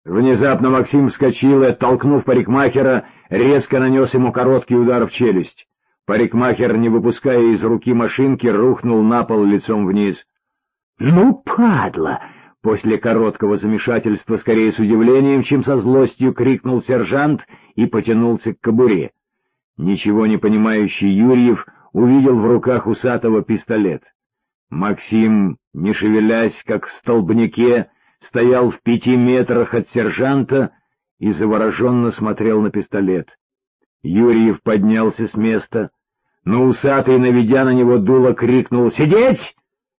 Внезапно Максим вскочил и, оттолкнув парикмахера, резко нанес ему короткий удар в челюсть. Парикмахер, не выпуская из руки машинки, рухнул на пол лицом вниз. «Ну, падла!» — после короткого замешательства, скорее с удивлением, чем со злостью, крикнул сержант и потянулся к кобуре. Ничего не понимающий Юрьев увидел в руках Усатого пистолет. Максим, не шевелясь, как в столбняке, стоял в 5 метрах от сержанта и завороженно смотрел на пистолет. Юрьев поднялся с места, но Усатый, наведя на него дуло, крикнул «Сидеть!».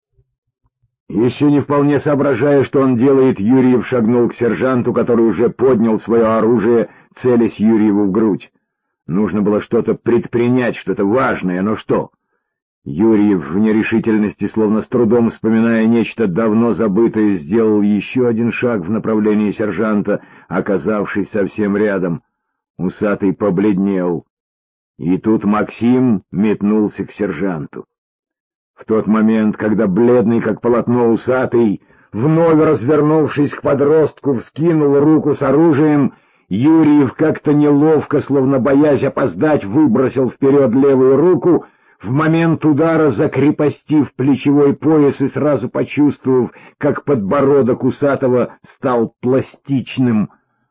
Еще не вполне соображая, что он делает, Юрьев шагнул к сержанту, который уже поднял свое оружие, целясь Юрьеву в грудь. Нужно было что-то предпринять, что-то важное, но что? Юрьев в нерешительности, словно с трудом вспоминая нечто давно забытое, сделал еще один шаг в направлении сержанта, оказавшись совсем рядом. Усатый побледнел. И тут Максим метнулся к сержанту. В тот момент, когда бледный, как полотно, Усатый, вновь развернувшись к подростку, вскинул руку с оружием, Юрьев как-то неловко, словно боясь опоздать, выбросил вперед левую руку, в момент удара закрепостив плечевой пояс и сразу почувствовав, как подбородок Усатого стал пластичным.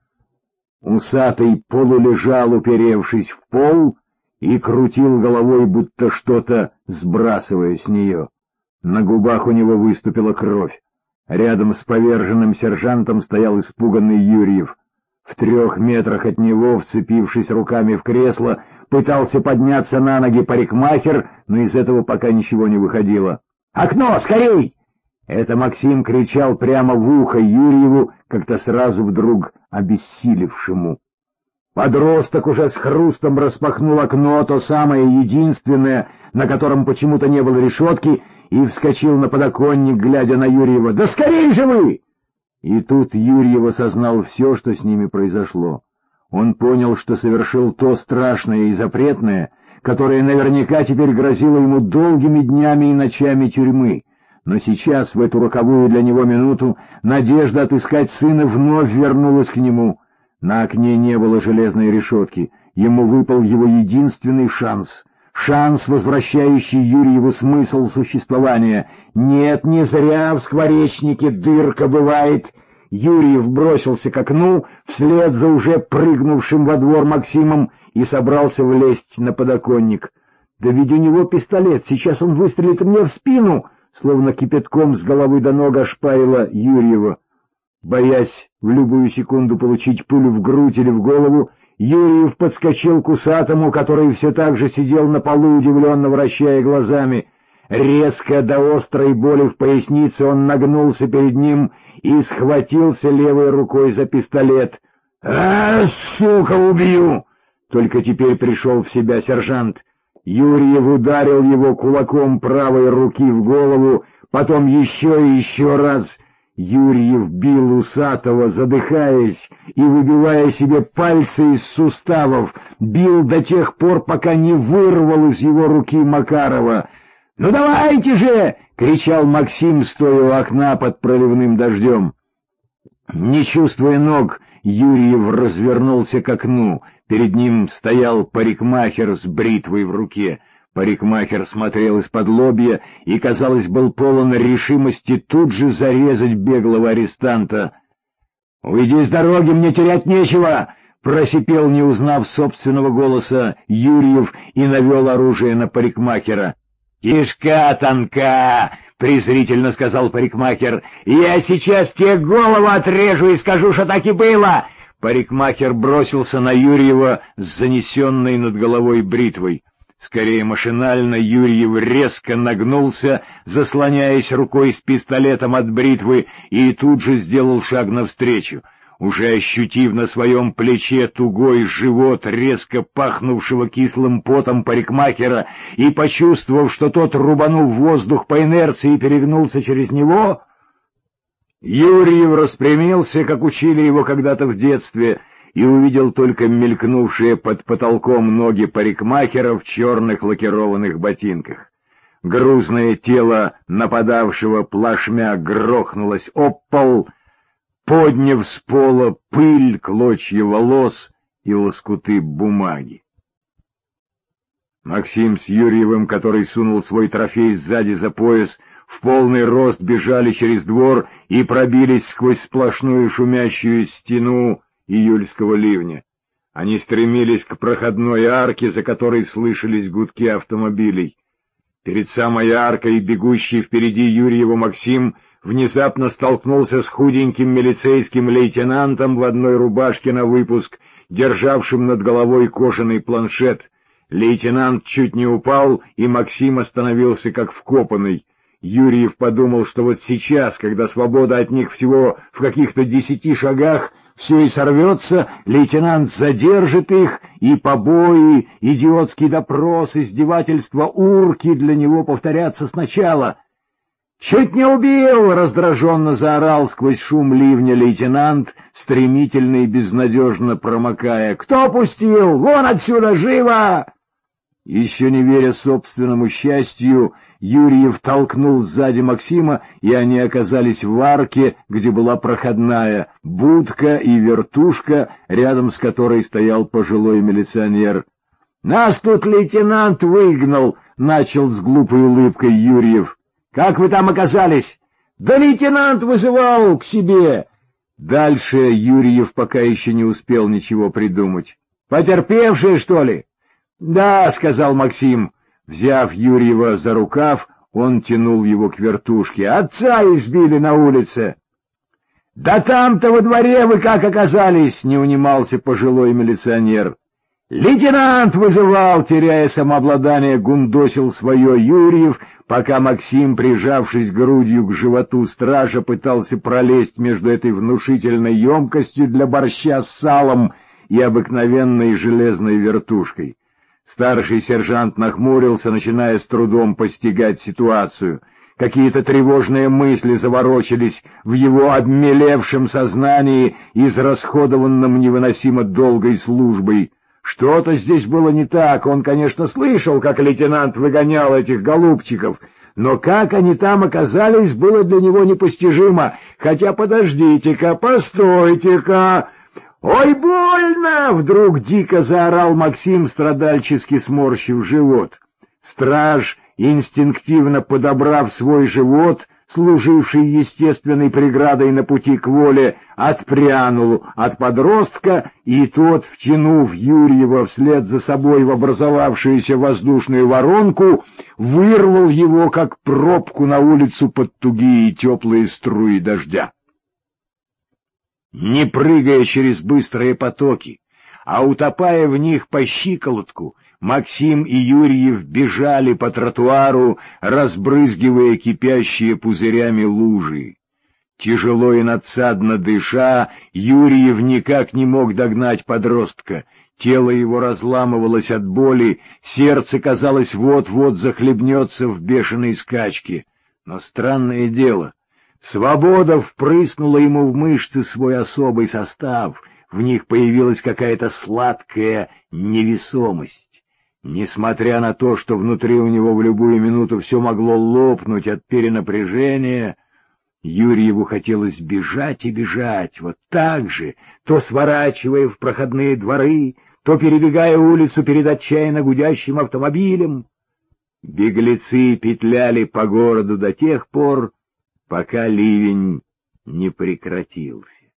Усатый полулежал, уперевшись в пол, и крутил головой, будто что-то сбрасывая с нее. На губах у него выступила кровь. Рядом с поверженным сержантом стоял испуганный Юрьев. В 3 метрах от него, вцепившись руками в кресло, пытался подняться на ноги парикмахер, но из этого пока ничего не выходило. «Окно, скорей!» Это Максим кричал прямо в ухо Юрьеву, как-то сразу вдруг обессилевшему. Подросток уже с хрустом распахнул окно, то самое единственное, на котором почему-то не было решетки, и вскочил на подоконник, глядя на Юрьева. «Да скорей же вы!» И тут Юрьев осознал все, что с ними произошло. Он понял, что совершил то страшное и запретное, которое наверняка теперь грозило ему долгими днями и ночами тюрьмы. Но сейчас, в эту роковую для него минуту, надежда отыскать сына вновь вернулась к нему. На окне не было железной решетки. Ему выпал его единственный шанс. Шанс, возвращающий Юрьеву смысл существования. Нет, не зря в скворечнике дырка бывает. Юрьев бросился к окну, вслед за уже прыгнувшим во двор Максимом, и собрался влезть на подоконник. Да ведь у него пистолет, сейчас он выстрелит мне в спину, словно кипятком с головы до ног ошпарила Юрьева. Боясь в любую секунду получить пулю в грудь или в голову, Юрьев подскочил к Усатому, который все так же сидел на полу, удивленно вращая глазами. Резко до острой боли в пояснице он нагнулся перед ним и схватился левой рукой за пистолет. «А, сука, убью!» Только теперь пришел в себя сержант. Юрьев ударил его кулаком правой руки в голову, потом еще и еще раз. Юрьев бил Усатого, задыхаясь и выбивая себе пальцы из суставов, бил до тех пор, пока не вырвал из его руки Макарова. «Ну давайте же!» — кричал Максим, стоя у окна под проливным дождем. Не чувствуя ног, Юрьев развернулся к окну. Перед ним стоял парикмахер с бритвой в руке. Парикмахер смотрел из-под лобья и, казалось, был полон решимости тут же зарезать беглого арестанта. «Уйди с дороги, мне терять нечего!» — просипел, не узнав собственного голоса, Юрьев и навел оружие на парикмахера. «Кишка тонка!» — презрительно сказал парикмахер. «Я сейчас тебе голову отрежу и скажу, что так и было!» Парикмахер бросился на Юрьева с занесенной над головой бритвой. Скорее машинально Юрьев резко нагнулся, заслоняясь рукой с пистолетом от бритвы, и тут же сделал шаг навстречу. Уже ощутив на своем плече тугой живот резко пахнувшего кислым потом парикмахера и почувствовав, что тот рубанул в воздух по инерции и перегнулся через него, Юрьев распрямился, как учили его когда-то в детстве, и увидел только мелькнувшие под потолком ноги парикмахера в черных лакированных ботинках. Грузное тело нападавшего плашмя грохнулось об пол. подняв с пола пыль, клочья волос и лоскуты бумаги. Максим с Юрьевым, который сунул свой трофей сзади за пояс, в полный рост бежали через двор и пробились сквозь сплошную шумящую стену июльского ливня. Они стремились к проходной арке, за которой слышались гудки автомобилей. Перед самой аркой бегущий впереди Юрьева Максим внезапно столкнулся с худеньким милицейским лейтенантом в одной рубашке на выпуск, державшим над головой кожаный планшет. Лейтенант чуть не упал, и Максим остановился как вкопанный. Юрьев подумал, что вот сейчас, когда свобода от них всего в каких-то 10 шагах, все и сорвется, лейтенант задержит их, и побои, идиотский допрос, издевательства, урки для него повторятся сначала. «Чуть не убил!» — раздраженно заорал сквозь шум ливня лейтенант, стремительно и безнадежно промокая. «Кто пустил? Вон отсюда, живо!» Еще не веря собственному счастью, Юрьев толкнул сзади Максима, и они оказались в арке, где была проходная, будка и вертушка, рядом с которой стоял пожилой милиционер. «Нас тут лейтенант выгнал!» — начал с глупой улыбкой Юрьев. «Как вы там оказались?» «Да лейтенант вызывал к себе!» Дальше Юрьев пока еще не успел ничего придумать. «Потерпевшие, что ли?» «Да», — сказал Максим. Взяв Юрьева за рукав, он тянул его к вертушке. «Отца избили на улице!» «Да там-то во дворе вы как оказались?» — не унимался пожилой милиционер. «Лейтенант вызывал!» — теряя самообладание, гундосил свое Юрьев, пока Максим, прижавшись грудью к животу стража, пытался пролезть между этой внушительной емкостью для борща с салом и обыкновенной железной вертушкой. Старший сержант нахмурился, начиная с трудом постигать ситуацию. Какие-то тревожные мысли заворочились в его обмелевшем сознании, израсходованном невыносимо долгой службой. Что-то здесь было не так. Он, конечно, слышал, как лейтенант выгонял этих голубчиков, но как они там оказались, было для него непостижимо. Хотя, подождите-ка, постойте-ка... «Ой, больно!» — вдруг дико заорал Максим, страдальчески сморщив живот. Страж, инстинктивно подобрав свой живот, служивший естественной преградой на пути к воле, отпрянул от подростка, и тот, втянув Юрьева вслед за собой в образовавшуюся воздушную воронку, вырвал его, как пробку, на улицу под тугие теплые струи дождя. Не прыгая через быстрые потоки, а утопая в них по щиколотку, Максим и Юрьев бежали по тротуару, разбрызгивая кипящие пузырями лужи. Тяжело и надсадно дыша, Юрьев никак не мог догнать подростка. Тело его разламывалось от боли, сердце, казалось, вот-вот захлебнется в бешеной скачке. Но странное дело, свобода впрыснула ему в мышцы свой особый состав, в них появилась какая-то сладкая невесомость. Несмотря на то, что внутри у него в любую минуту все могло лопнуть от перенапряжения, Юрьеву хотелось бежать и бежать, вот так же, то сворачивая в проходные дворы, то перебегая улицу перед отчаянно гудящим автомобилем. Беглецы петляли по городу до тех пор, пока ливень не прекратился.